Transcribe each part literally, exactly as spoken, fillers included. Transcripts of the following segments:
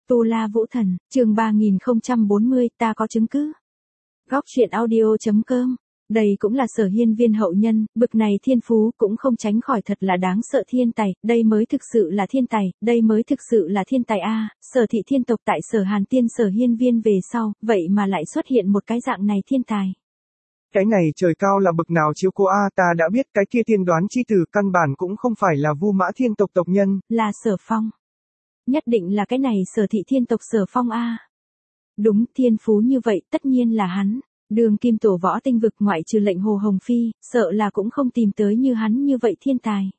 Tu La Vũ Thần, chương ba nghìn không trăm bốn mươi, ta có chứng cứ. Góc truyện audio chấm com. Đây cũng là Sở Hiên Viên hậu nhân, bực này thiên phú cũng không tránh khỏi thật là đáng sợ thiên tài, đây mới thực sự là thiên tài, đây mới thực sự là thiên tài a. Sở thị thiên tộc tại Sở Hàn Tiên Sở Hiên Viên về sau, vậy mà lại xuất hiện một cái dạng này thiên tài. Cái này trời cao là bực nào chiếu cố a, ta đã biết cái kia tiên đoán chi tử căn bản cũng không phải là Vu Mã Thiên tộc tộc nhân, là Sở Phong. Nhất định là cái này Sở thị thiên tộc Sở Phong a. Đúng, thiên phú như vậy, tất nhiên là hắn. Đường kim tổ võ tinh vực ngoại trừ lệnh Hồ Hồng Phi, sợ là cũng không tìm tới như hắn như vậy thiên tài.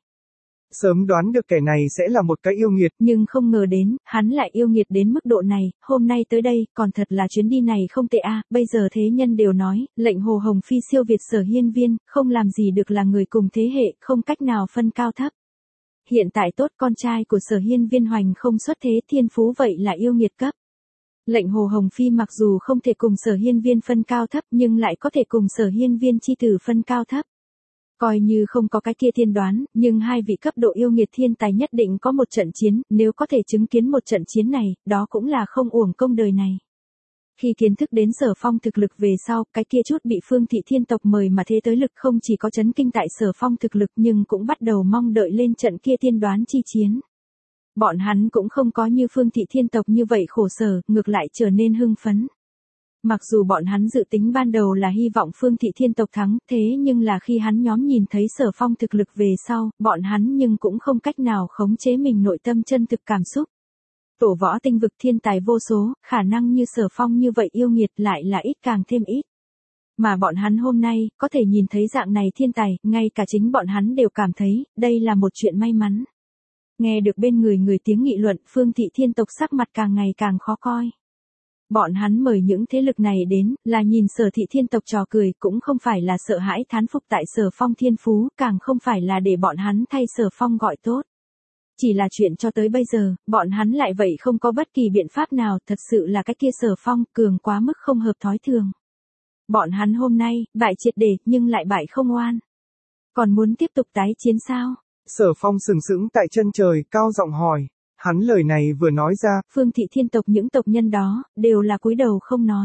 Sớm đoán được kẻ này sẽ là một cái yêu nghiệt. Nhưng không ngờ đến, hắn lại yêu nghiệt đến mức độ này, hôm nay tới đây, còn thật là chuyến đi này không tệ a. Bây giờ thế nhân đều nói, lệnh Hồ Hồng Phi siêu việt Sở Hiên Viên, không làm gì được là người cùng thế hệ, không cách nào phân cao thấp. Hiện tại tốt con trai của Sở Hiên Viên hoành không xuất thế thiên phú vậy là yêu nghiệt cấp. Lệnh Hồ Hồng Phi mặc dù không thể cùng Sở Hiên Viên phân cao thấp nhưng lại có thể cùng Sở Hiên Viên chi tử phân cao thấp. Coi như không có cái kia thiên đoán, nhưng hai vị cấp độ yêu nghiệt thiên tài nhất định có một trận chiến, nếu có thể chứng kiến một trận chiến này, đó cũng là không uổng công đời này. Khi kiến thức đến Sở Phong thực lực về sau, cái kia chút bị Phương thị thiên tộc mời mà thế tới lực không chỉ có chấn kinh tại Sở Phong thực lực nhưng cũng bắt đầu mong đợi lên trận kia thiên đoán chi chiến. Bọn hắn cũng không có như Phương thị thiên tộc như vậy khổ sở, ngược lại trở nên hưng phấn. Mặc dù bọn hắn dự tính ban đầu là hy vọng Phương thị thiên tộc thắng, thế nhưng là khi hắn nhóm nhìn thấy Sở Phong thực lực về sau, bọn hắn nhưng cũng không cách nào khống chế mình nội tâm chân thực cảm xúc. Tổ võ tinh vực thiên tài vô số, khả năng như Sở Phong như vậy yêu nghiệt lại là ít càng thêm ít. Mà bọn hắn hôm nay, có thể nhìn thấy dạng này thiên tài, ngay cả chính bọn hắn đều cảm thấy, đây là một chuyện may mắn. Nghe được bên người người tiếng nghị luận, Phương thị thiên tộc sắc mặt càng ngày càng khó coi. Bọn hắn mời những thế lực này đến, là nhìn Sở thị thiên tộc trò cười, cũng không phải là sợ hãi thán phục tại Sở Phong thiên phú, càng không phải là để bọn hắn thay Sở Phong gọi tốt. Chỉ là chuyện cho tới bây giờ, bọn hắn lại vậy không có bất kỳ biện pháp nào, thật sự là cái kia Sở Phong cường quá mức không hợp thói thường. Bọn hắn hôm nay, bại triệt để, nhưng lại bại không oan. Còn muốn tiếp tục tái chiến sao? Sở Phong sừng sững tại chân trời, cao giọng hỏi. Hắn lời này vừa nói ra, Phương thị thiên tộc những tộc nhân đó, đều là cúi đầu không nói.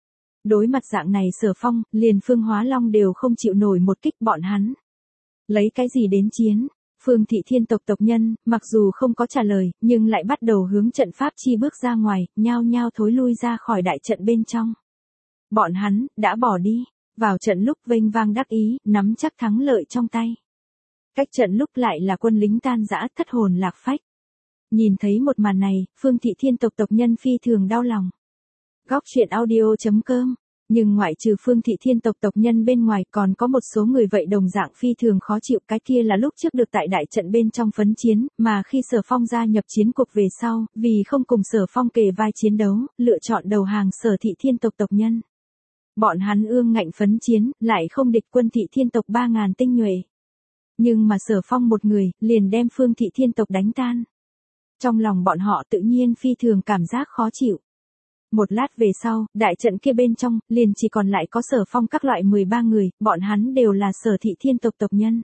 Đối mặt dạng này Sở Phong, liền Phương Hóa Long đều không chịu nổi một kích bọn hắn. Lấy cái gì đến chiến? Phương thị thiên tộc tộc nhân, mặc dù không có trả lời, nhưng lại bắt đầu hướng trận pháp chi bước ra ngoài, nhao nhao thối lui ra khỏi đại trận bên trong. Bọn hắn, đã bỏ đi, vào trận lúc vênh vang đắc ý, nắm chắc thắng lợi trong tay. Cách trận lúc lại là quân lính tan rã thất hồn lạc phách. Nhìn thấy một màn này, Phương thị thiên tộc tộc nhân phi thường đau lòng. Góc truyện audio chấm com. Nhưng ngoại trừ Phương thị thiên tộc tộc nhân bên ngoài còn có một số người vậy đồng dạng phi thường khó chịu, cái kia là lúc trước được tại đại trận bên trong phấn chiến, mà khi Sở Phong gia nhập chiến cuộc về sau, vì không cùng Sở Phong kề vai chiến đấu, lựa chọn đầu hàng Sở thị thiên tộc tộc nhân. Bọn hắn ương ngạnh phấn chiến, lại không địch quân thị thiên tộc ba ngàn tinh nhuệ. Nhưng mà Sở Phong một người, liền đem Phương thị thiên tộc đánh tan. Trong lòng bọn họ tự nhiên phi thường cảm giác khó chịu. Một lát về sau, đại trận kia bên trong, liền chỉ còn lại có Sở Phong các loại mười ba người, bọn hắn đều là Sở thị thiên tộc tộc nhân.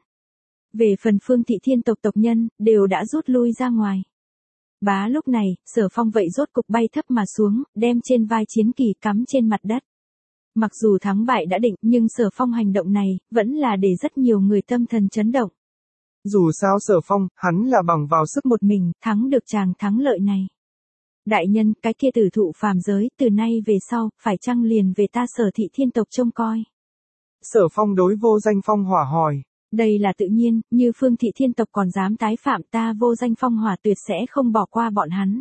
Về phần Phương thị thiên tộc tộc nhân, đều đã rút lui ra ngoài. Bá lúc này, Sở Phong vậy rốt cục bay thấp mà xuống, đem trên vai chiến kỳ cắm trên mặt đất. Mặc dù thắng bại đã định, nhưng Sở Phong hành động này, vẫn là để rất nhiều người tâm thần chấn động. Dù sao Sở Phong, hắn là bằng vào sức một mình, thắng được chàng thắng lợi này. Đại nhân, cái kia tử thụ phàm giới, từ nay về sau, phải chăng liền về ta Sở thị thiên tộc trông coi. Sở Phong đối Vô Danh Phong Hỏa hỏi. Đây là tự nhiên, như Phương thị thiên tộc còn dám tái phạm ta Vô Danh Phong Hỏa tuyệt sẽ không bỏ qua bọn hắn.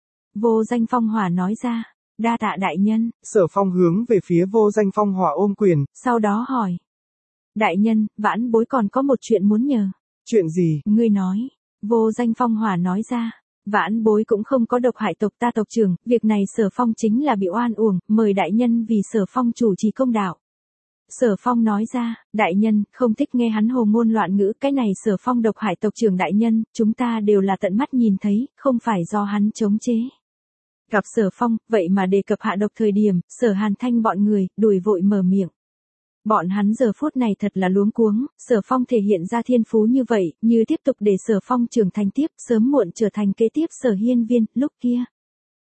Vô Danh Phong Hỏa nói ra, đa tạ đại nhân. Sở Phong hướng về phía Vô Danh Phong Hỏa ôm quyền. Sau đó hỏi. Đại nhân, vãn bối còn có một chuyện muốn nhờ. Chuyện gì? Ngươi nói. Vô Danh Phong Hỏa nói ra. Vãn bối cũng không có độc hại tộc ta tộc trưởng, việc này Sở Phong chính là bị oan uổng, mời đại nhân vì Sở Phong chủ trì công đạo. Sở Phong nói ra, đại nhân, không thích nghe hắn hồ ngôn loạn ngữ, cái này Sở Phong độc hại tộc trưởng đại nhân, chúng ta đều là tận mắt nhìn thấy, không phải do hắn chống chế. Gặp Sở Phong, vậy mà đề cập hạ độc thời điểm, Sở Hàn Thanh bọn người, đùi vội mở miệng. Bọn hắn giờ phút này thật là luống cuống, Sở Phong thể hiện ra thiên phú như vậy, như tiếp tục để Sở Phong trưởng thành tiếp, sớm muộn trở thành kế tiếp Sở Hiên Viên, lúc kia.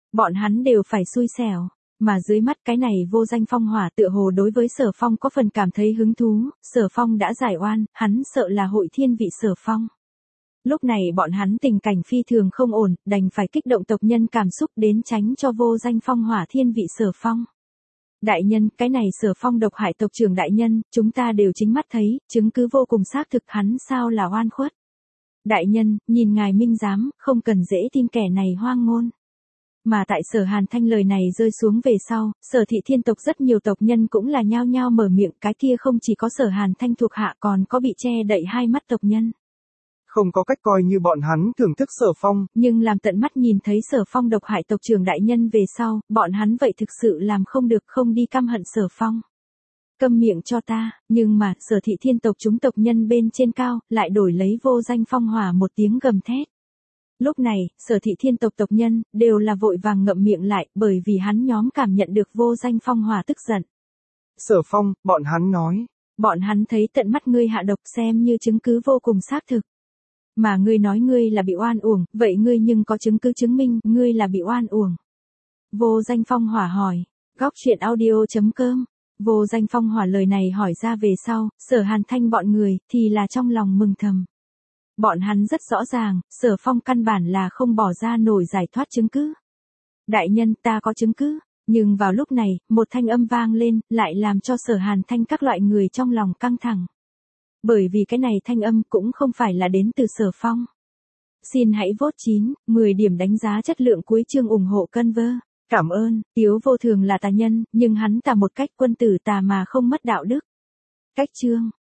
Bọn hắn đều phải xui xẻo. Mà dưới mắt cái này vô danh phong hỏa tựa hồ đối với Sở Phong có phần cảm thấy hứng thú, Sở Phong đã giải oan, hắn sợ là hội thiên vị Sở Phong. Lúc này bọn hắn tình cảnh phi thường không ổn, đành phải kích động tộc nhân cảm xúc đến tránh cho vô danh phong hỏa thiên vị Sở Phong. Đại nhân, cái này Sở Phong độc hại tộc trưởng đại nhân, chúng ta đều chính mắt thấy, chứng cứ vô cùng xác thực, hắn sao là oan khuất. Đại nhân, nhìn ngài minh giám, không cần dễ tin kẻ này hoang ngôn. Mà tại Sở Hàn Thanh lời này rơi xuống về sau, Sở Thị Thiên tộc rất nhiều tộc nhân cũng là nhao nhao mở miệng, cái kia không chỉ có Sở Hàn Thanh thuộc hạ còn có bị che đậy hai mắt tộc nhân. Không có cách coi như bọn hắn thưởng thức Sở Phong. Nhưng làm tận mắt nhìn thấy Sở Phong độc hại tộc trưởng đại nhân về sau, bọn hắn vậy thực sự làm không được không đi căm hận Sở Phong. Câm miệng cho ta, nhưng mà Sở Thị Thiên tộc chúng tộc nhân bên trên cao, lại đổi lấy vô danh phong hỏa một tiếng gầm thét. Lúc này, Sở Thị Thiên tộc tộc nhân, đều là vội vàng ngậm miệng lại, bởi vì hắn nhóm cảm nhận được vô danh phong hỏa tức giận. Sở Phong, bọn hắn nói. Bọn hắn thấy tận mắt ngươi hạ độc xem như chứng cứ vô cùng xác thực. Mà ngươi nói ngươi là bị oan uổng, vậy ngươi nhưng có chứng cứ chứng minh ngươi là bị oan uổng. Vô danh phong hỏa hỏi, góc truyện audio chấm com. Vô danh phong hỏa lời này hỏi ra về sau, Sở Hàn Thanh bọn người, thì là trong lòng mừng thầm. Bọn hắn rất rõ ràng, Sở Phong căn bản là không bỏ ra nổi giải thoát chứng cứ. Đại nhân, ta có chứng cứ. Nhưng vào lúc này, một thanh âm vang lên, lại làm cho Sở Hàn Thanh các loại người trong lòng căng thẳng. Bởi vì cái này thanh âm cũng không phải là đến từ Sở Phong. Xin hãy vote chín, mười điểm đánh giá chất lượng cuối chương ủng hộ Conver. Cảm ơn, Tiếu Vô Thường là tà nhân, nhưng hắn tà một cách quân tử tà mà không mất đạo đức. Cách chương